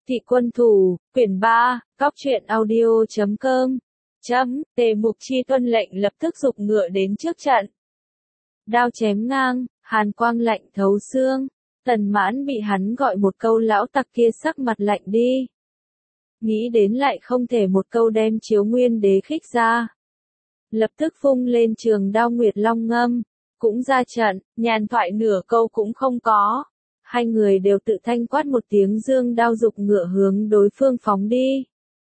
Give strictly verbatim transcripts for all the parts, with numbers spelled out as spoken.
Thị quân thủ, quyển ba, cóc truyện audio chấm com. Chấm, Tề Mục Chi tuân lệnh lập tức giục ngựa đến trước trận. Đao chém ngang, hàn quang lạnh thấu xương. Tần Mãn bị hắn gọi một câu lão tặc kia sắc mặt lạnh đi. Nghĩ đến lại không thể một câu đem Chiếu Nguyên Đế khích ra. Lập tức vung lên trường đao Nguyệt Long ngâm, cũng ra trận, nhàn thoại nửa câu cũng không có. Hai người đều tự thanh quát một tiếng dương đao giục ngựa hướng đối phương phóng đi.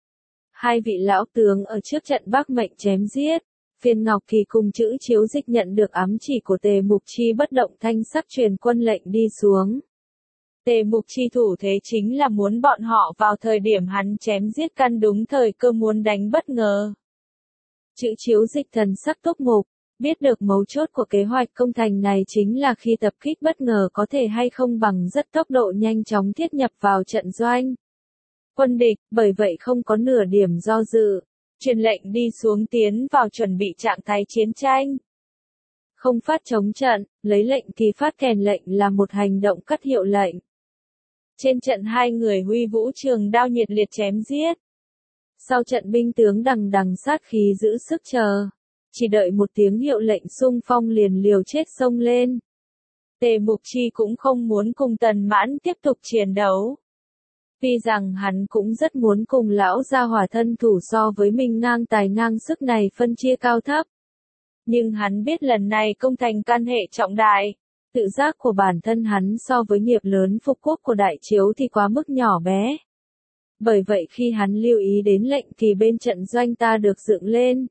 Hai vị lão tướng ở trước trận Bắc mệnh chém giết. Phiên Ngọc Kỳ cùng chữ Chiếu Dịch nhận được ám chỉ của Tề Mục Chi bất động thanh sắc truyền quân lệnh đi xuống. Tề Mục Chi thủ thế chính là muốn bọn họ vào thời điểm hắn chém giết căn đúng thời cơ muốn đánh bất ngờ. Chữ Chiếu Dịch thần sắc túc mục, biết được mấu chốt của kế hoạch công thành này chính là khi tập kích bất ngờ có thể hay không bằng rất tốc độ nhanh chóng thiết nhập vào trận doanh. Quân địch, bởi vậy không có nửa điểm do dự, truyền lệnh đi xuống tiến vào chuẩn bị trạng thái chiến tranh. Không phát chống trận, lấy lệnh kỳ phát kèn lệnh là một hành động cắt hiệu lệnh. Trên trận hai người huy vũ trường đao nhiệt liệt chém giết. Sau trận binh tướng đằng đằng sát khí giữ sức chờ. Chỉ đợi một tiếng hiệu lệnh xung phong liền liều chết xông lên. Tề Mục Chi cũng không muốn cùng Tần Mãn tiếp tục chiến đấu. Tuy rằng hắn cũng rất muốn cùng lão gia hỏa thân thủ so với mình ngang tài ngang sức này phân chia cao thấp. Nhưng hắn biết lần này công thành can hệ trọng đại. Tự giác của bản thân hắn so với nghiệp lớn phục quốc của Đại Chiếu thì quá mức nhỏ bé. Bởi vậy khi hắn lưu ý đến lệnh thì bên trận doanh ta được dựng lên.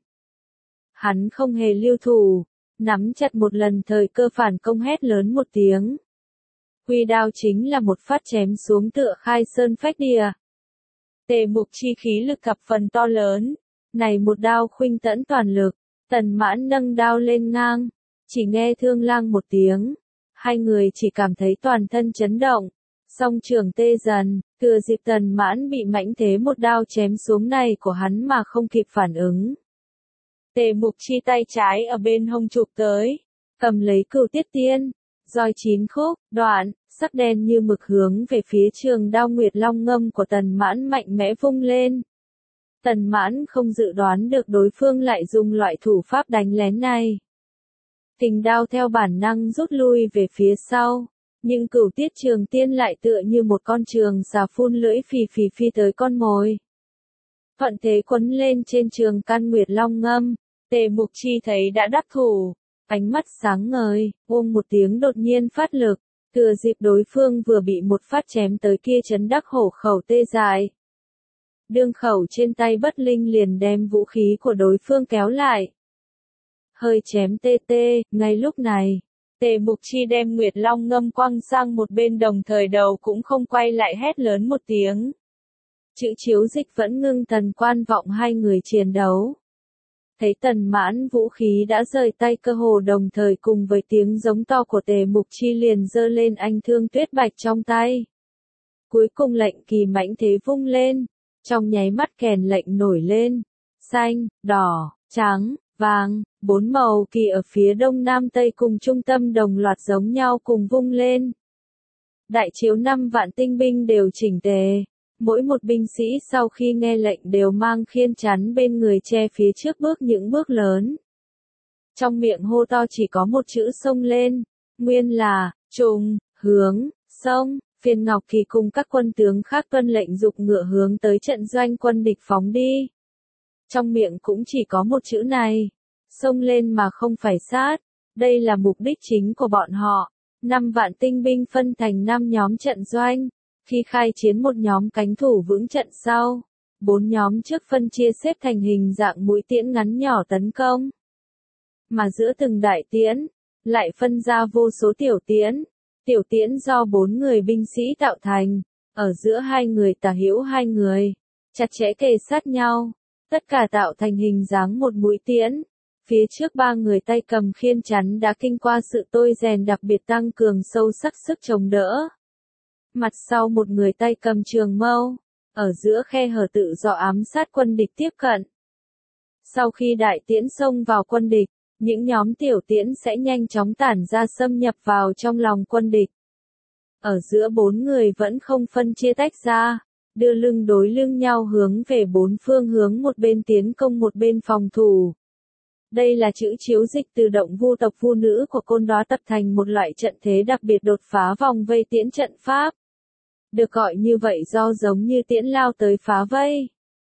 Hắn không hề lưu thủ, nắm chặt một lần thời cơ phản công hét lớn một tiếng. Huy đao chính là một phát chém xuống tựa khai sơn phách địa. Tề Mục Chi khí lực thập phần to lớn, này một đao khuynh tẫn toàn lực, Tần Mãn nâng đao lên ngang, chỉ nghe thương lang một tiếng, hai người chỉ cảm thấy toàn thân chấn động, song trường tê dần, thừa dịp Tần Mãn bị mãnh thế một đao chém xuống này của hắn mà không kịp phản ứng. Tề Mục Chi tay trái ở bên hông chụp tới, cầm lấy Cửu Tiết Tiên, roi chín khúc, đoạn, sắc đen như mực hướng về phía trường đao Nguyệt Long ngâm của Tần Mãn mạnh mẽ vung lên. Tần Mãn không dự đoán được đối phương lại dùng loại thủ pháp đánh lén này. Kình đao theo bản năng rút lui về phía sau, nhưng Cửu Tiết Trường Tiên lại tựa như một con trường xà phun lưỡi phì phì phi tới con mồi. Thuận thế quấn lên trên trường căn Nguyệt Long ngâm, Tề Mục Chi thấy đã đắc thủ, ánh mắt sáng ngời, ôm một tiếng đột nhiên phát lực, thừa dịp đối phương vừa bị một phát chém tới kia chấn đắc hổ khẩu tê dại. Đương khẩu trên tay bất linh liền đem vũ khí của đối phương kéo lại. Hơi chém tê tê, ngay lúc này, Tề Mục Chi đem Nguyệt Long ngâm quăng sang một bên đồng thời đầu cũng không quay lại hét lớn một tiếng. Chữ Chiếu Dịch vẫn ngưng thần quan vọng hai người chiến đấu. Thấy Tần Mãn vũ khí đã rời tay cơ hồ đồng thời cùng với tiếng giống to của Tề Mục Chi liền giơ lên anh thương tuyết bạch trong tay. Cuối cùng lệnh kỳ mãnh thế vung lên, trong nháy mắt kèn lệnh nổi lên, xanh, đỏ, trắng, vàng, bốn màu kỳ ở phía đông nam tây cùng trung tâm đồng loạt giống nhau cùng vung lên. Đại Chiếu năm vạn tinh binh đều chỉnh tề. Mỗi một binh sĩ sau khi nghe lệnh đều mang khiên chắn bên người che phía trước bước những bước lớn. Trong miệng hô to chỉ có một chữ xông lên, nguyên là, trùng, hướng, xông, Phiên Ngọc Kỳ cùng các quân tướng khác tuân lệnh giục ngựa hướng tới trận doanh quân địch phóng đi. Trong miệng cũng chỉ có một chữ này, xông lên mà không phải sát, đây là mục đích chính của bọn họ. Năm vạn tinh binh phân thành năm nhóm trận doanh. Khi khai chiến một nhóm cánh thủ vững trận sau, bốn nhóm trước phân chia xếp thành hình dạng mũi tiễn ngắn nhỏ tấn công. Mà giữa từng đại tiễn, lại phân ra vô số tiểu tiễn. Tiểu tiễn do bốn người binh sĩ tạo thành, ở giữa hai người tả hữu hai người, chặt chẽ kề sát nhau, tất cả tạo thành hình dáng một mũi tiễn. Phía trước ba người tay cầm khiên chắn đã kinh qua sự tôi rèn đặc biệt tăng cường sâu sắc sức chống đỡ. Mặt sau một người tay cầm trường mâu, ở giữa khe hở tự do ám sát quân địch tiếp cận. Sau khi đại tiễn xông vào quân địch, những nhóm tiểu tiễn sẽ nhanh chóng tản ra xâm nhập vào trong lòng quân địch. Ở giữa bốn người vẫn không phân chia tách ra, đưa lưng đối lưng nhau hướng về bốn phương hướng, một bên tiến công một bên phòng thủ. Đây là chữ chiếu dịch từ động vu tộc vu nữ của côn đó tập thành một loại trận thế đặc biệt đột phá vòng vây tiễn trận pháp. Được gọi như vậy do giống như tiễn lao tới phá vây,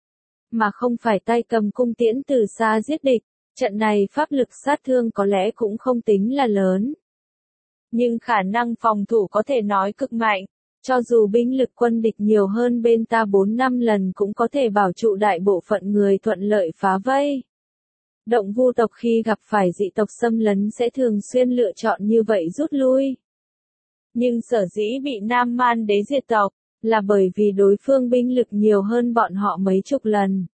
mà không phải tay cầm cung tiễn từ xa giết địch. Trận này pháp lực sát thương có lẽ cũng không tính là lớn, nhưng khả năng phòng thủ có thể nói cực mạnh. Cho dù binh lực quân địch nhiều hơn bên ta bốn năm lần cũng có thể bảo trụ đại bộ phận người thuận lợi phá vây. Động vu tộc khi gặp phải dị tộc xâm lấn sẽ thường xuyên lựa chọn như vậy rút lui. Nhưng sở dĩ bị Nam Man đế diệt tộc, là bởi vì đối phương binh lực nhiều hơn bọn họ mấy chục lần.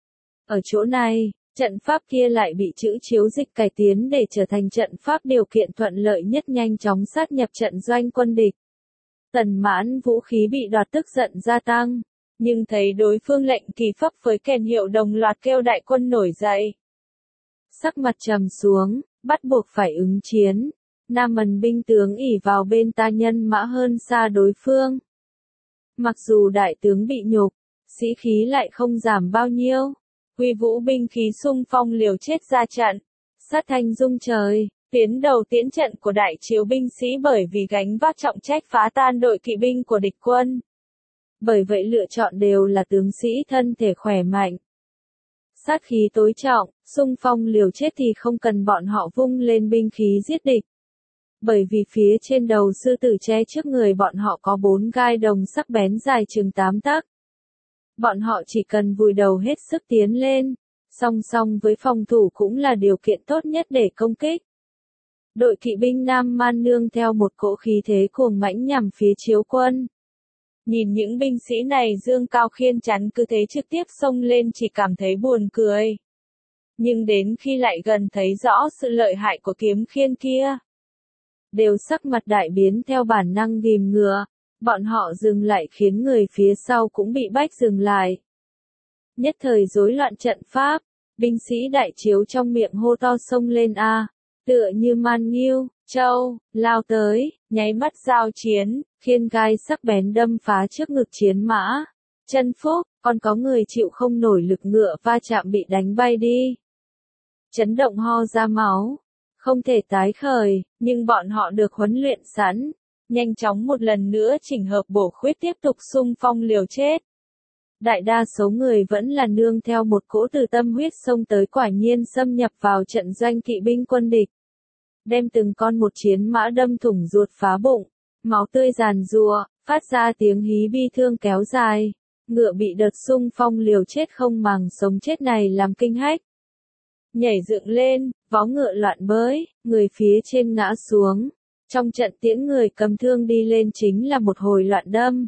Ở chỗ này, trận pháp kia lại bị chữ chiếu dịch cải tiến để trở thành trận pháp điều kiện thuận lợi nhất nhanh chóng sát nhập trận doanh quân địch. Tần Mãn vũ khí bị đoạt tức giận gia tăng, nhưng thấy đối phương lệnh kỳ pháp với kèn hiệu đồng loạt kêu đại quân nổi dậy. Sắc mặt trầm xuống, bắt buộc phải ứng chiến. Nam Mần binh tướng ỷ vào bên ta nhân mã hơn xa đối phương. Mặc dù đại tướng bị nhục, sĩ khí lại không giảm bao nhiêu. Quy vũ binh khí xung phong liều chết ra trận, sát thanh rung trời, tiến đầu tiến trận của đại chiếu binh sĩ bởi vì gánh vác trọng trách phá tan đội kỵ binh của địch quân. Bởi vậy lựa chọn đều là tướng sĩ thân thể khỏe mạnh. Sát khí tối trọng, xung phong liều chết thì không cần bọn họ vung lên binh khí giết địch. Bởi vì phía trên đầu sư tử che trước người bọn họ có bốn gai đồng sắc bén dài chừng tám tấc. Bọn họ chỉ cần vùi đầu hết sức tiến lên, song song với phòng thủ cũng là điều kiện tốt nhất để công kích. Đội kỵ binh Nam Man nương theo một cỗ khí thế cuồng mãnh nhằm phía chiếu quân. Nhìn những binh sĩ này dương cao khiên chắn cứ thế trực tiếp xông lên chỉ cảm thấy buồn cười. Nhưng đến khi lại gần thấy rõ sự lợi hại của kiếm khiên kia, đều sắc mặt đại biến theo bản năng ghìm ngựa. Bọn họ dừng lại khiến người phía sau cũng bị bách dừng lại. Nhất thời rối loạn trận pháp, binh sĩ đại chiếu trong miệng hô to xông lên a, tựa như man nghiêu, trâu, lao tới, nháy mắt giao chiến, khiên gai sắc bén đâm phá trước ngực chiến mã. Chân phúc, còn có người chịu không nổi lực ngựa va chạm bị đánh bay đi. Chấn động ho ra máu, không thể tái khởi, nhưng bọn họ được huấn luyện sẵn. Nhanh chóng một lần nữa chỉnh hợp bổ khuyết tiếp tục xung phong liều chết. Đại đa số người vẫn là nương theo một cỗ từ tâm huyết xông tới, quả nhiên xâm nhập vào trận doanh kỵ binh quân địch. Đem từng con một chiến mã đâm thủng ruột phá bụng, máu tươi giàn giụa, phát ra tiếng hí bi thương kéo dài. Ngựa bị đợt xung phong liều chết không màng sống chết này làm kinh hách. Nhảy dựng lên, vó ngựa loạn bới, người phía trên ngã xuống. Trong trận tiễn người cầm thương đi lên chính là một hồi loạn đâm.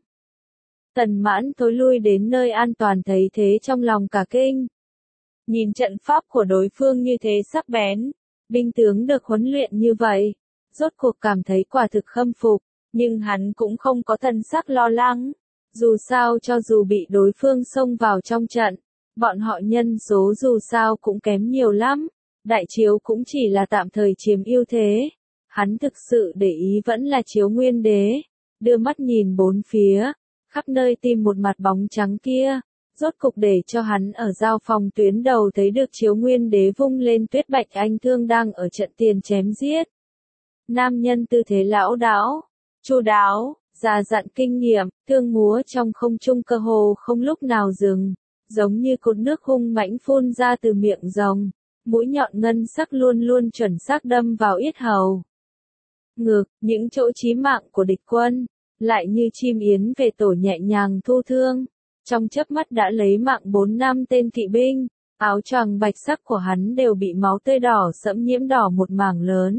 Tần Mãn thối lui đến nơi an toàn thấy thế trong lòng cả kinh. Nhìn trận pháp của đối phương như thế sắc bén, binh tướng được huấn luyện như vậy, rốt cuộc cảm thấy quả thực khâm phục, nhưng hắn cũng không có thần sắc lo lắng. Dù sao cho dù bị đối phương xông vào trong trận, bọn họ nhân số dù sao cũng kém nhiều lắm, đại chiếu cũng chỉ là tạm thời chiếm ưu thế. Hắn thực sự để ý vẫn là chiếu nguyên đế, đưa mắt nhìn bốn phía, khắp nơi tìm một mặt bóng trắng kia, rốt cục để cho hắn ở giao phòng tuyến đầu thấy được chiếu nguyên đế vung lên tuyết bạch anh thương đang ở trận tiền chém giết. Nam nhân tư thế lão đảo, chu đáo, già dặn kinh nghiệm, thương múa trong không trung cơ hồ không lúc nào dừng, giống như cột nước hung mãnh phun ra từ miệng rồng, mũi nhọn ngân sắc luôn luôn chuẩn xác đâm vào yết hầu. Ngược, những chỗ chí mạng của địch quân, lại như chim yến về tổ nhẹ nhàng thu thương, trong chớp mắt đã lấy mạng bốn năm tên kỵ binh, áo choàng bạch sắc của hắn đều bị máu tươi đỏ sẫm nhiễm đỏ một mảng lớn.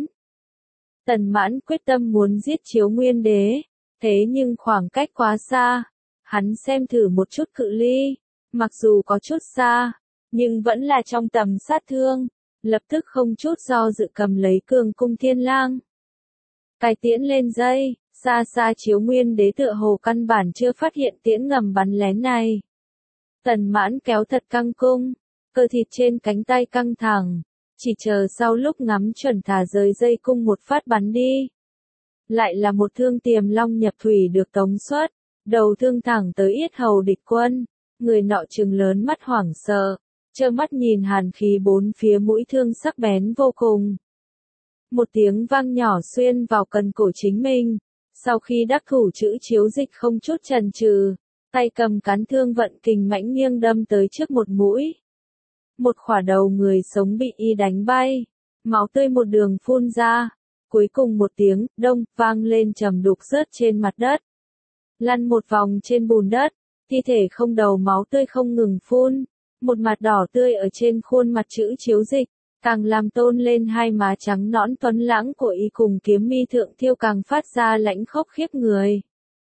Tần Mãn quyết tâm muốn giết chiếu nguyên đế, thế nhưng khoảng cách quá xa, hắn xem thử một chút cự ly, mặc dù có chút xa, nhưng vẫn là trong tầm sát thương, lập tức không chút do dự cầm lấy cường cung thiên lang. Cài tiễn lên dây, xa xa chiếu nguyên đế tựa hồ căn bản chưa phát hiện tiễn ngầm bắn lén này. Tần Mãn kéo thật căng cung, cơ thịt trên cánh tay căng thẳng, chỉ chờ sau lúc ngắm chuẩn thả rời dây cung một phát bắn đi. Lại là một thương tiềm long nhập thủy được tống xuất, đầu thương thẳng tới yết hầu địch quân, người nọ trừng lớn mắt hoảng sợ, trơ mắt nhìn hàn khí bốn phía mũi thương sắc bén vô cùng. Một tiếng vang nhỏ xuyên vào cần cổ chính mình, sau khi đắc thủ chữ Chiếu Dịch không chút chần chừ, tay cầm cán thương vận kình mãnh nghiêng đâm tới trước một mũi. Một khỏa đầu người sống bị y đánh bay, máu tươi một đường phun ra, cuối cùng một tiếng đông vang lên trầm đục rớt trên mặt đất. Lăn một vòng trên bùn đất, thi thể không đầu máu tươi không ngừng phun, một mặt đỏ tươi ở trên khuôn mặt chữ Chiếu Dịch, càng làm tôn lên hai má trắng nõn tuấn lãng của y cùng kiếm mi thượng thiêu càng phát ra lãnh khốc khiếp người.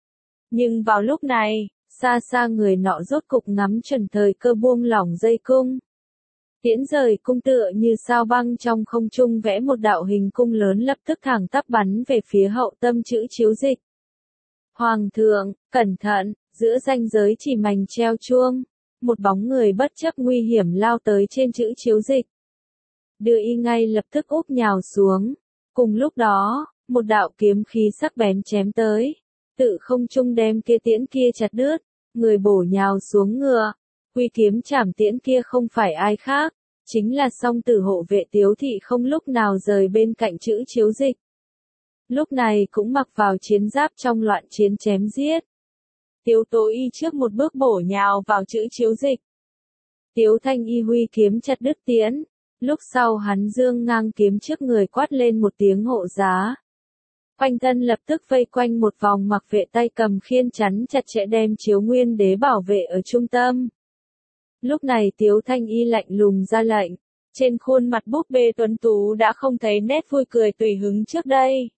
Nhưng vào lúc này, xa xa người nọ rốt cục ngắm chuẩn thời cơ buông lỏng dây cung. Tiễn rời cung tựa như sao băng trong không trung vẽ một đạo hình cung lớn lập tức thẳng tắp bắn về phía hậu tâm chữ Chiếu Dịch. Hoàng thượng, cẩn thận, giữa ranh giới chỉ mảnh treo chuông, một bóng người bất chấp nguy hiểm lao tới trên chữ Chiếu Dịch. Đưa y ngay lập tức úp nhào xuống. Cùng lúc đó, một đạo kiếm khí sắc bén chém tới, tự không trung đem kia tiễn kia chặt đứt, người bổ nhào xuống ngựa. Quy kiếm chảm tiễn kia không phải ai khác, chính là song tử hộ vệ Tiếu thị không lúc nào rời bên cạnh chữ Chiếu Dịch. Lúc này cũng mặc vào chiến giáp trong loạn chiến chém giết. Tiếu Tố Y trước một bước bổ nhào vào chữ Chiếu Dịch. Tiếu Thanh Y huy kiếm chặt đứt tiễn, lúc sau hắn dương ngang kiếm trước người quát lên một tiếng hộ giá. Quanh thân lập tức vây quanh một vòng mặc vệ tay cầm khiên chắn chặt chẽ đem Chiếu Nguyên Đế bảo vệ ở trung tâm. Lúc này Tiếu Thanh Y lạnh lùng ra lệnh, trên khuôn mặt búp bê tuấn tú đã không thấy nét vui cười tùy hứng trước đây,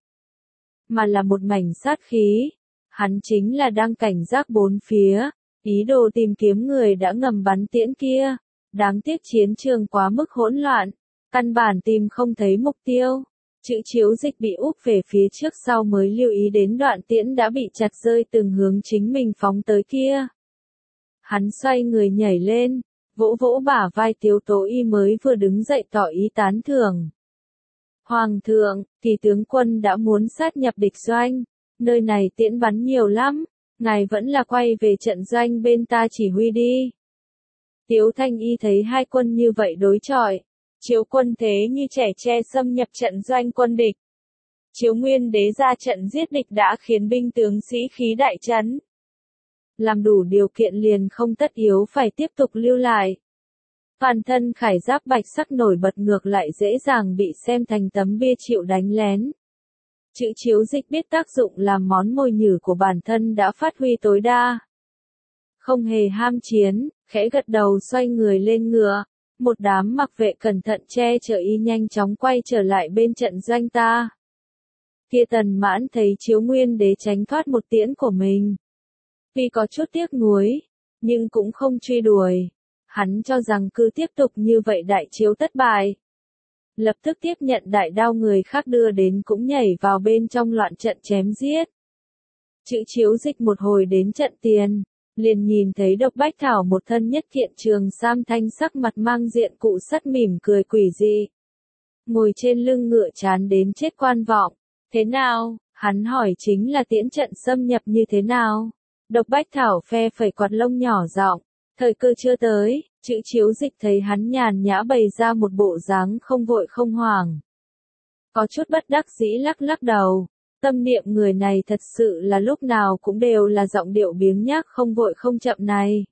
mà là một mảnh sát khí. Hắn chính là đang cảnh giác bốn phía, ý đồ tìm kiếm người đã ngầm bắn tiễn kia. Đáng tiếc chiến trường quá mức hỗn loạn, căn bản tìm không thấy mục tiêu. Chữ Chiếu Dịch bị úp về phía trước sau mới lưu ý đến đoạn tiễn đã bị chặt rơi từng hướng chính mình phóng tới kia. Hắn xoay người nhảy lên, vỗ vỗ bả vai Tiếu Tố Y mới vừa đứng dậy tỏ ý tán thưởng. Hoàng thượng, kỳ tướng quân đã muốn sát nhập địch doanh, nơi này tiễn bắn nhiều lắm, ngài vẫn là quay về trận doanh bên ta chỉ huy đi. Tiếu Thanh Y thấy hai quân như vậy đối chọi, Chiếu quân thế như trẻ tre xâm nhập trận doanh quân địch. Chiếu Nguyên Đế ra trận giết địch đã khiến binh tướng sĩ khí đại chấn. Làm đủ điều kiện liền không tất yếu phải tiếp tục lưu lại. Toàn thân khải giáp bạch sắc nổi bật ngược lại dễ dàng bị xem thành tấm bia chịu đánh lén. Chữ Chiếu Dịch biết tác dụng làm món mồi nhử của bản thân đã phát huy tối đa. Không hề ham chiến, khẽ gật đầu xoay người lên ngựa, một đám mặc vệ cẩn thận che chở y nhanh chóng quay trở lại bên trận doanh ta. Kia Tần Mãn thấy Chiếu Nguyên Đế tránh thoát một tiễn của mình. Tuy có chút tiếc nuối, nhưng cũng không truy đuổi. Hắn cho rằng cứ tiếp tục như vậy đại chiếu thất bại. Lập tức tiếp nhận đại đao người khác đưa đến cũng nhảy vào bên trong loạn trận chém giết. Chữ Chiếu Dịch một hồi đến trận tiền, liền nhìn thấy Độc Bách Thảo một thân nhất kiện trường sam thanh sắc mặt mang diện cụ sắt mỉm cười quỷ dị. Ngồi trên lưng ngựa chán đến chết quan vọng. Thế nào? Hắn hỏi chính là tiễn trận xâm nhập như thế nào? Độc Bách Thảo phe phẩy quạt lông nhỏ giọng, thời cơ chưa tới. Chữ Chiếu Dịch thấy hắn nhàn nhã bày ra một bộ dáng không vội không hoảng. Có chút bất đắc dĩ lắc lắc đầu. Tâm niệm người này thật sự là lúc nào cũng đều là giọng điệu biếng nhác không vội không chậm này.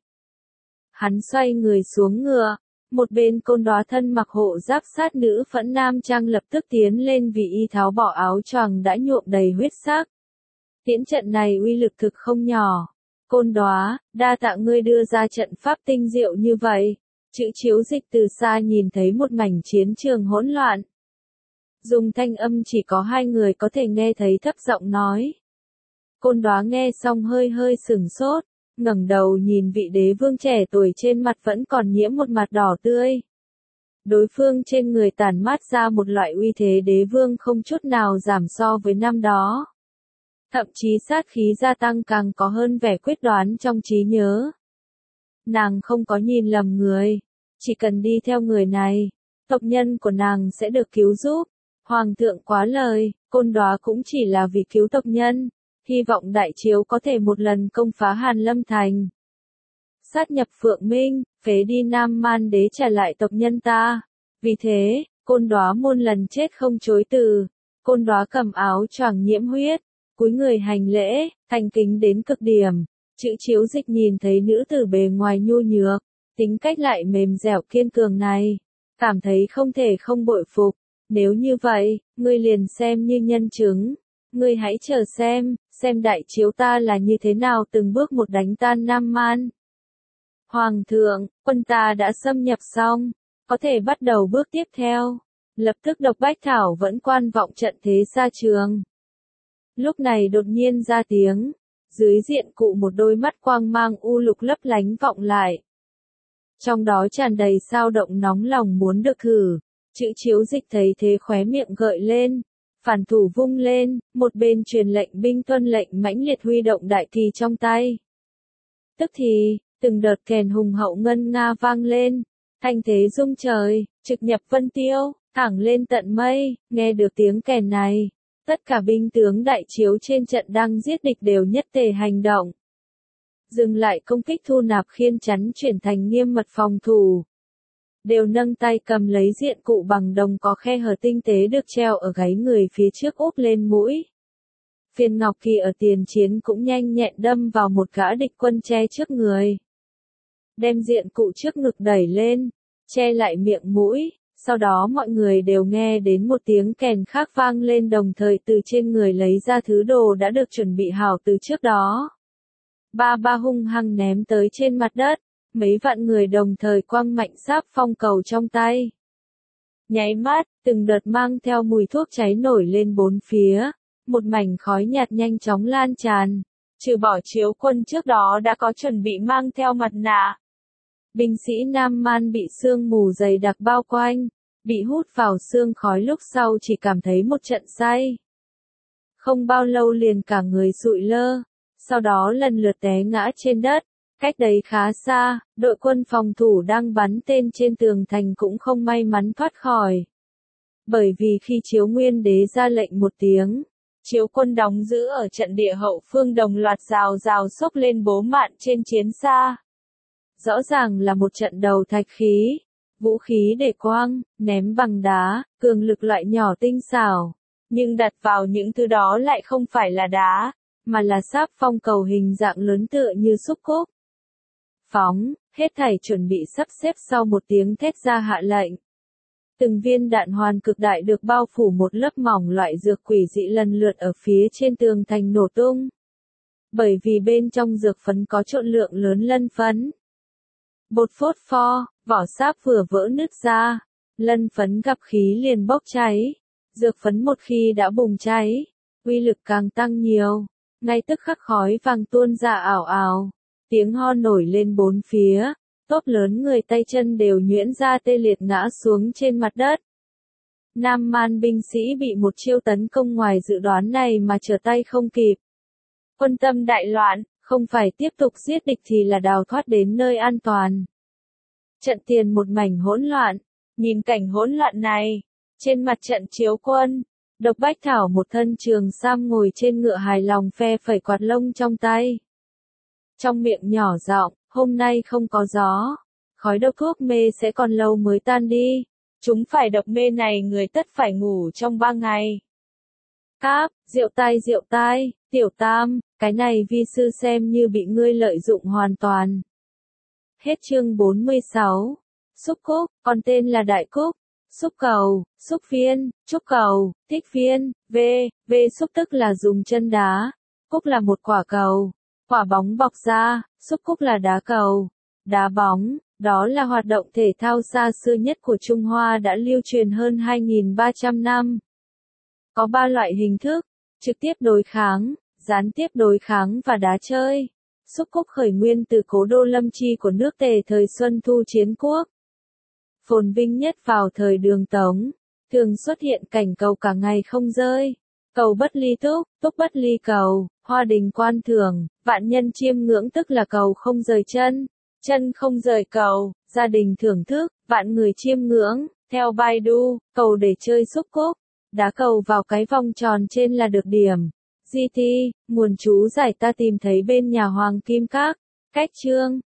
Hắn xoay người xuống ngựa, một bên Côn Đóa thân mặc hộ giáp sát nữ phẫn nam trang lập tức tiến lên vì y tháo bỏ áo choàng đã nhuộm đầy huyết sắc. Tiễn trận này uy lực thực không nhỏ. Côn Đóa, đa tạ ngươi đưa ra trận pháp tinh diệu như vậy. Chữ Chiếu Dịch từ xa nhìn thấy một mảnh chiến trường hỗn loạn. Dùng thanh âm chỉ có hai người có thể nghe thấy thấp giọng nói. Côn Đóa nghe xong hơi hơi sửng sốt, ngẩng đầu nhìn vị đế vương trẻ tuổi trên mặt vẫn còn nhiễm một mặt đỏ tươi. Đối phương trên người tản mát ra một loại uy thế đế vương không chút nào giảm so với năm đó. Thậm chí sát khí gia tăng càng có hơn vẻ quyết đoán trong trí nhớ. Nàng không có nhìn lầm người, chỉ cần đi theo người này, tộc nhân của nàng sẽ được cứu giúp. Hoàng thượng quá lời, Côn Đóa cũng chỉ là vì cứu tộc nhân, hy vọng đại chiếu có thể một lần công phá Hàn Lâm Thành. Sát nhập Phượng Minh, phế đi Nam Man Đế trả lại tộc nhân ta. Vì thế, Côn Đóa muôn lần chết không chối từ. Côn Đóa cầm áo choàng nhiễm huyết, cúi người hành lễ, thành kính đến cực điểm. Chữ Chiếu Dịch nhìn thấy nữ tử bề ngoài nhu nhược, tính cách lại mềm dẻo kiên cường này, cảm thấy không thể không bội phục. Nếu như vậy, ngươi liền xem như nhân chứng. Ngươi hãy chờ xem, xem đại chiếu ta là như thế nào từng bước một đánh tan Nam Man. Hoàng thượng, quân ta đã xâm nhập xong, có thể bắt đầu bước tiếp theo. Lập tức Độc Bách Thảo vẫn quan vọng trận thế xa trường. Lúc này đột nhiên ra tiếng, dưới diện cụ một đôi mắt quang mang u lục lấp lánh vọng lại. Trong đó tràn đầy sao động nóng lòng muốn được thử. Chữ Chiếu Dịch thấy thế khóe miệng gợi lên, phản thủ vung lên, một bên truyền lệnh binh tuân lệnh mãnh liệt huy động đại kỳ trong tay. Tức thì, từng đợt kèn hùng hậu ngân nga vang lên, thanh thế rung trời, trực nhập vân tiêu, thẳng lên tận mây. Nghe được tiếng kèn này, tất cả binh tướng đại chiếu trên trận đang giết địch đều nhất tề hành động. Dừng lại công kích thu nạp khiên chắn chuyển thành nghiêm mật phòng thủ. Đều nâng tay cầm lấy diện cụ bằng đồng có khe hở tinh tế được treo ở gáy người phía trước úp lên mũi. Phiên Ngọc Kỳ ở tiền chiến cũng nhanh nhẹn đâm vào một gã địch quân che trước người. Đem diện cụ trước ngực đẩy lên, che lại miệng mũi, sau đó mọi người đều nghe đến một tiếng kèn khác vang lên đồng thời từ trên người lấy ra thứ đồ đã được chuẩn bị hảo từ trước đó. Ba ba hung hăng ném tới trên mặt đất. Mấy vạn người đồng thời quăng mạnh sáp phong cầu trong tay. Nháy mắt, từng đợt mang theo mùi thuốc cháy nổi lên bốn phía, một mảnh khói nhạt nhanh chóng lan tràn. Trừ bỏ Chiếu Quân trước đó đã có chuẩn bị mang theo mặt nạ. Binh sĩ Nam Man bị sương mù dày đặc bao quanh, bị hút vào sương khói lúc sau chỉ cảm thấy một trận say. Không bao lâu liền cả người sụi lơ, sau đó lần lượt té ngã trên đất. Cách đấy khá xa, đội quân phòng thủ đang bắn tên trên tường thành cũng không may mắn thoát khỏi. Bởi vì khi Chiếu Nguyên Đế ra lệnh một tiếng, Chiếu Quân đóng giữ ở trận địa hậu phương đồng loạt rào rào xốc lên bố mạn trên chiến xa. Rõ ràng là một trận đầu thạch khí, vũ khí để quang, ném bằng đá, cường lực loại nhỏ tinh xảo. Nhưng đặt vào những thứ đó lại không phải là đá, mà là sáp phong cầu hình dạng lớn tựa như xúc cúc. Phóng, hết thảy chuẩn bị sắp xếp sau một tiếng thét ra hạ lệnh. Từng viên đạn hoàn cực đại được bao phủ một lớp mỏng loại dược quỷ dị lần lượt ở phía trên tường thành nổ tung. Bởi vì bên trong dược phấn có trộn lượng lớn lân phấn. Bột phốt pho, vỏ sáp vừa vỡ nứt ra, lân phấn gặp khí liền bốc cháy. Dược phấn một khi đã bùng cháy, uy lực càng tăng nhiều, ngay tức khắc khói vàng tuôn ra ảo ảo. Tiếng ho nổi lên bốn phía, tốp lớn người tay chân đều nhuyễn ra tê liệt ngã xuống trên mặt đất. Nam Man binh sĩ bị một chiêu tấn công ngoài dự đoán này mà trở tay không kịp. Quân tâm đại loạn, không phải tiếp tục giết địch thì là đào thoát đến nơi an toàn. Trận tiền một mảnh hỗn loạn, nhìn cảnh hỗn loạn này, trên mặt trận Chiếu Quân, Độc Bách Thảo một thân trường sam ngồi trên ngựa hài lòng phe phẩy quạt lông trong tay. Trong miệng nhỏ giọng, hôm nay không có gió, khói độc thuốc mê sẽ còn lâu mới tan đi, chúng phải độc mê này người tất phải ngủ trong ba ngày. Cáp, rượu tai rượu tai, tiểu tam, cái này vi sư xem như bị ngươi lợi dụng hoàn toàn. Hết chương bốn mươi sáu. Xúc cúc, còn tên là đại cúc. Xúc cầu, xúc viên, trúc cầu, thích viên, v, v xúc tức là dùng chân đá, cúc là một quả cầu. Quả bóng bọc ra, xúc cúc là đá cầu, đá bóng, đó là hoạt động thể thao xa xưa nhất của Trung Hoa đã lưu truyền hơn hai nghìn ba trăm năm. Có ba loại hình thức, trực tiếp đối kháng, gián tiếp đối kháng và đá chơi. Xúc cúc khởi nguyên từ cố đô Lâm Chi của nước Tề thời Xuân Thu Chiến Quốc. Phồn vinh nhất vào thời Đường Tống, thường xuất hiện cảnh cầu cả ngày không rơi. Cầu bất ly túc, túc bất ly cầu, hoa đình quan thường, vạn nhân chiêm ngưỡng tức là cầu không rời chân, chân không rời cầu, gia đình thưởng thức, vạn người chiêm ngưỡng, theo Baidu, cầu để chơi xúc cúc, đá cầu vào cái vòng tròn trên là được điểm, Di Ti, nguồn chú giải ta tìm thấy bên nhà Hoàng Kim Các. Cách chương